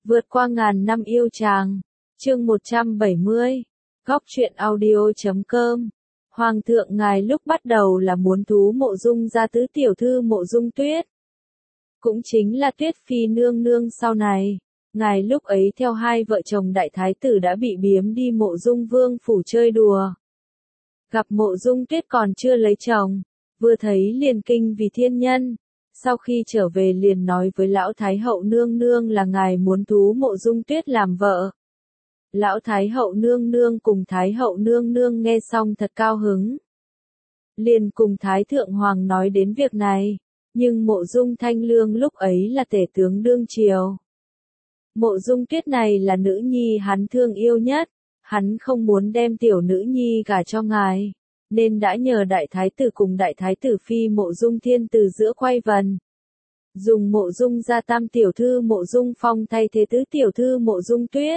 Vượt qua ngàn năm yêu chàng. Chương 170. Góc truyện audio.com. Hoàng thượng ngài lúc bắt đầu là muốn thú Mộ Dung gia tứ tiểu thư Mộ Dung Tuyết. Cũng chính là Tuyết Phi nương nương sau này. Ngài lúc ấy theo hai vợ chồng đại thái tử đã bị biếm đi Mộ Dung vương phủ chơi đùa. Gặp Mộ Dung Tuyết còn chưa lấy chồng, vừa thấy liền kinh vì thiên nhân. Sau khi trở về liền nói với lão thái hậu nương nương là ngài muốn thú Mộ Dung Tuyết làm vợ. Lão thái hậu nương nương cùng thái hậu nương nương nghe xong thật cao hứng. Liền cùng thái thượng hoàng nói đến việc này, nhưng Mộ Dung Thanh Lương lúc ấy là tể tướng đương triều. Mộ Dung Tuyết này là nữ nhi hắn thương yêu nhất, hắn không muốn đem tiểu nữ nhi gả cho ngài, nên đã nhờ đại thái tử cùng đại thái tử phi Mộ Dung Thiên từ giữa quay vần. Dùng Mộ Dung gia tam tiểu thư Mộ Dung Phong thay thế tứ tiểu thư Mộ Dung Tuyết.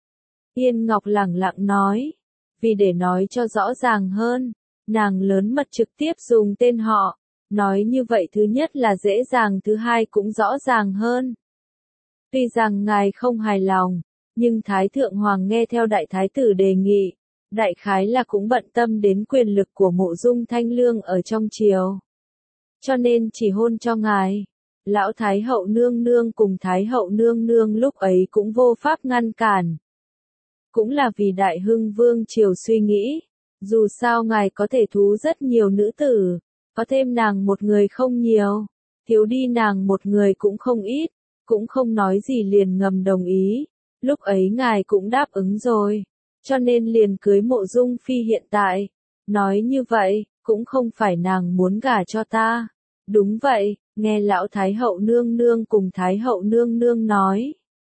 Yên Ngọc lẳng lặng nói, vì để nói cho rõ ràng hơn, nàng lớn mật trực tiếp dùng tên họ, nói như vậy thứ nhất là dễ dàng, thứ hai cũng rõ ràng hơn. Tuy rằng ngài không hài lòng, nhưng Thái Thượng Hoàng nghe theo đại thái tử đề nghị, đại khái là cũng bận tâm đến quyền lực của Mộ Dung Thanh Lương ở trong triều. Cho nên chỉ hôn cho ngài. Lão Thái hậu nương nương cùng Thái hậu nương nương lúc ấy cũng vô pháp ngăn cản. Cũng là vì Đại Hưng Vương triều suy nghĩ, dù sao ngài có thể thú rất nhiều nữ tử, có thêm nàng một người không nhiều, thiếu đi nàng một người cũng không ít, cũng không nói gì liền ngầm đồng ý, lúc ấy ngài cũng đáp ứng rồi, cho nên liền cưới Mộ Dung Phi hiện tại. Nói như vậy, cũng không phải nàng muốn gả cho ta. Đúng vậy, nghe lão Thái hậu nương nương cùng Thái hậu nương nương nói.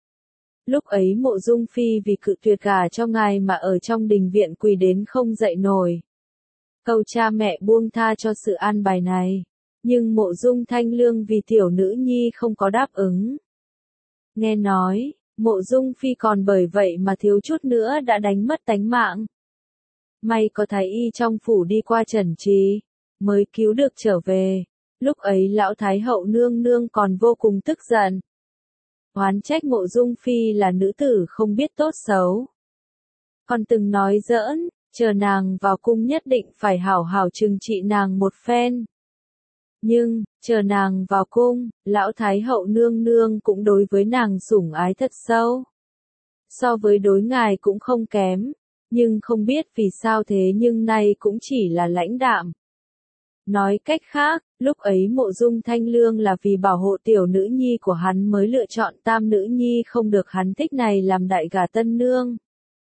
Lúc ấy Mộ Dung Phi vì cự tuyệt gả cho ngài mà ở trong đình viện quỳ đến không dậy nổi. Cầu cha mẹ buông tha cho sự an bài này, nhưng Mộ Dung Thanh Lương vì tiểu nữ nhi không có đáp ứng. Nghe nói, Mộ Dung Phi còn bởi vậy mà thiếu chút nữa đã đánh mất tánh mạng. May có thái y trong phủ đi qua trần trì, mới cứu được trở về. Lúc ấy lão Thái hậu nương nương còn vô cùng tức giận. Oán trách Mộ Dung Phi là nữ tử không biết tốt xấu. Còn từng nói giỡn, chờ nàng vào cung nhất định phải hảo hảo trừng trị nàng một phen. Nhưng, chờ nàng vào cung, lão Thái hậu nương nương cũng đối với nàng sủng ái thật sâu. So với đối ngài cũng không kém, nhưng không biết vì sao thế nhưng nay cũng chỉ là lãnh đạm. Nói cách khác, lúc ấy Mộ Dung Thanh Lương là vì bảo hộ tiểu nữ nhi của hắn mới lựa chọn tam nữ nhi không được hắn thích này làm đại gả tân nương.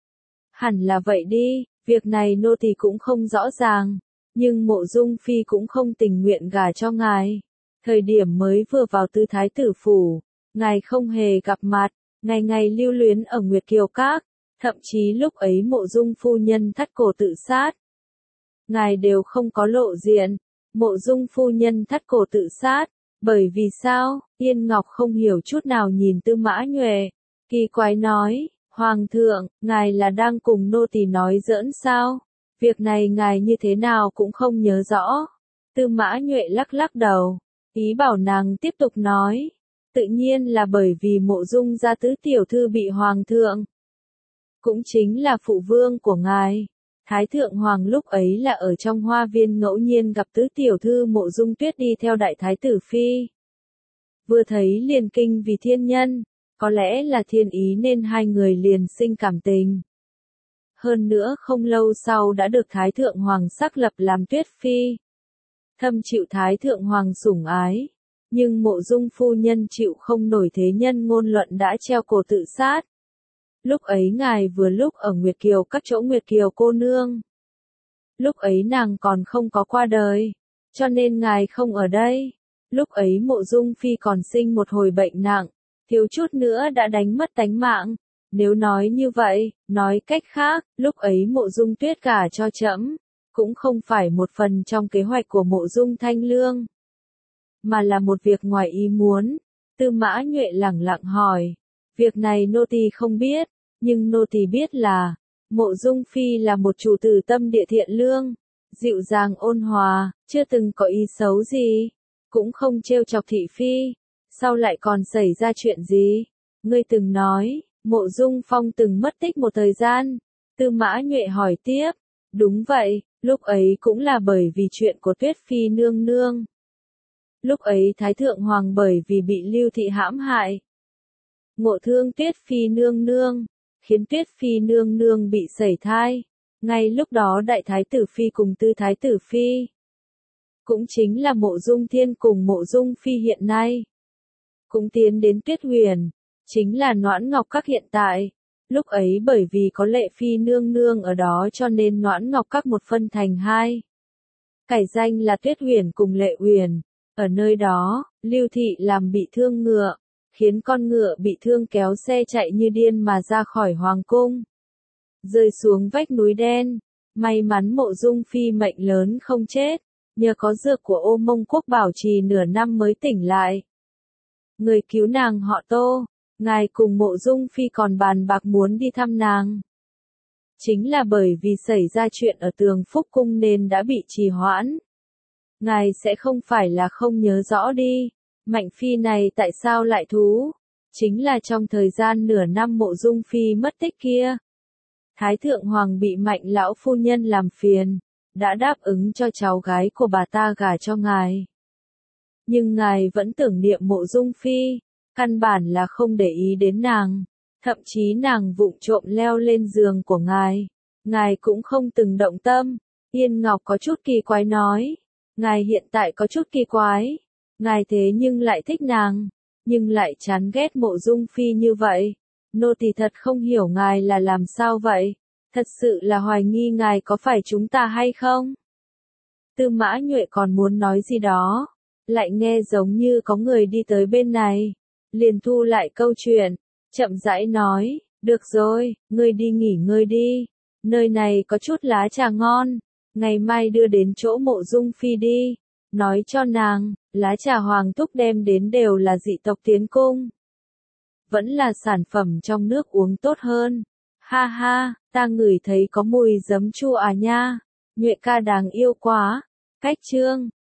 Hẳn là vậy đi, việc này nô tỳ cũng không rõ ràng, nhưng Mộ Dung Phi cũng không tình nguyện gả cho ngài. Thời điểm mới vừa vào tư thái tử phủ, ngài không hề gặp mặt, ngày ngày lưu luyến ở Nguyệt Kiều Các, thậm chí lúc ấy Mộ Dung phu nhân thắt cổ tự sát. Ngài đều không có lộ diện. Mộ Dung phu nhân thắt cổ tự sát, bởi vì sao? Yên Ngọc không hiểu chút nào nhìn Tư Mã Nhuệ, kỳ quái nói, Hoàng thượng, ngài là đang cùng nô tỳ nói giỡn sao? Việc này ngài như thế nào cũng không nhớ rõ. Tư Mã Nhuệ lắc lắc đầu, ý bảo nàng tiếp tục nói, tự nhiên là bởi vì Mộ Dung gia tứ tiểu thư bị Hoàng thượng, cũng chính là phụ vương của ngài. Thái thượng hoàng lúc ấy là ở trong hoa viên ngẫu nhiên gặp tứ tiểu thư Mộ Dung Tuyết đi theo đại thái tử phi. Vừa thấy liền kinh vì thiên nhân, có lẽ là thiên ý nên hai người liền sinh cảm tình. Hơn nữa không lâu sau đã được thái thượng hoàng xác lập làm Tuyết phi. Thâm chịu thái thượng hoàng sủng ái, nhưng Mộ Dung phu nhân chịu không nổi thế nhân ngôn luận đã treo cổ tự sát. Lúc ấy ngài vừa lúc ở Nguyệt Kiều các chỗ Nguyệt Kiều cô nương. Lúc ấy nàng còn không có qua đời, cho nên ngài không ở đây. Lúc ấy Mộ Dung Phi còn sinh một hồi bệnh nặng, thiếu chút nữa đã đánh mất tánh mạng. Nếu nói như vậy, nói cách khác, lúc ấy Mộ Dung Tuyết gả cho trẫm, cũng không phải một phần trong kế hoạch của Mộ Dung Thanh Lương, mà là một việc ngoài ý muốn. Tư Mã Nhuệ lẳng lặng hỏi. Việc này nô tỳ không biết, nhưng nô tỳ biết là, Mộ Dung Phi là một chủ tử tâm địa thiện lương, dịu dàng ôn hòa, chưa từng có ý xấu gì, cũng không trêu chọc thị phi, sau lại còn xảy ra chuyện gì? Ngươi từng nói, Mộ Dung Phong từng mất tích một thời gian. Tư Mã Nhuệ hỏi tiếp. Đúng vậy, lúc ấy cũng là bởi vì chuyện của Tuyết Phi nương nương. Lúc ấy Thái Thượng Hoàng bởi vì bị Lưu Thị hãm hại, ngộ thương Tuyết Phi nương nương, khiến Tuyết Phi nương nương bị sẩy thai. Ngay lúc đó Đại Thái Tử Phi cùng Tư Thái Tử Phi, cũng chính là Mộ Dung Thiên cùng Mộ Dung Phi hiện nay, cũng tiến đến Tuyết Huyền, chính là Noãn Ngọc Các hiện tại. Lúc ấy bởi vì có Lệ Phi nương nương ở đó cho nên Noãn Ngọc Các một phân thành hai. Cải danh là Tuyết Huyền cùng Lệ Huyền. Ở nơi đó, Lưu Thị làm bị thương ngựa, khiến con ngựa bị thương kéo xe chạy như điên mà ra khỏi hoàng cung, rơi xuống vách núi đen. May mắn Mộ Dung Phi mệnh lớn không chết, nhờ có dược của Ô Mông Quốc bảo trì nửa năm mới tỉnh lại. Người cứu nàng họ Tô, ngài cùng Mộ Dung Phi còn bàn bạc muốn đi thăm nàng. Chính là bởi vì xảy ra chuyện ở Tường Phúc Cung nên đã bị trì hoãn. Ngài sẽ không phải là không nhớ rõ đi, Mạnh Phi này tại sao lại thú? Chính là trong thời gian nửa năm Mộ Dung Phi mất tích kia. Thái Thượng Hoàng bị Mạnh lão phu nhân làm phiền, đã đáp ứng cho cháu gái của bà ta gả cho ngài. Nhưng ngài vẫn tưởng niệm Mộ Dung Phi, căn bản là không để ý đến nàng, thậm chí nàng vụng trộm leo lên giường của ngài cũng không từng động tâm. Yên Ngọc có chút kỳ quái nói, ngài hiện tại có chút kỳ quái, ngài thế nhưng lại thích nàng, nhưng lại chán ghét Mộ Dung Phi như vậy. Nô tỳ thật không hiểu ngài là làm sao vậy, thật sự là hoài nghi ngài có phải chúng ta hay không? Tư Mã Nhuệ còn muốn nói gì đó, lại nghe giống như có người đi tới bên này, liền thu lại câu chuyện, chậm rãi nói, được rồi, ngươi đi nghỉ ngơi đi, nơi này có chút lá trà ngon, ngày mai đưa đến chỗ Mộ Dung Phi đi, nói cho nàng, lá trà hoàng thúc đem đến đều là dị tộc tiến cung. Vẫn là sản phẩm trong nước uống tốt hơn. Ha ha, ta ngửi thấy có mùi giấm chua à nha. Nhuệ ca đáng yêu quá. Cách chương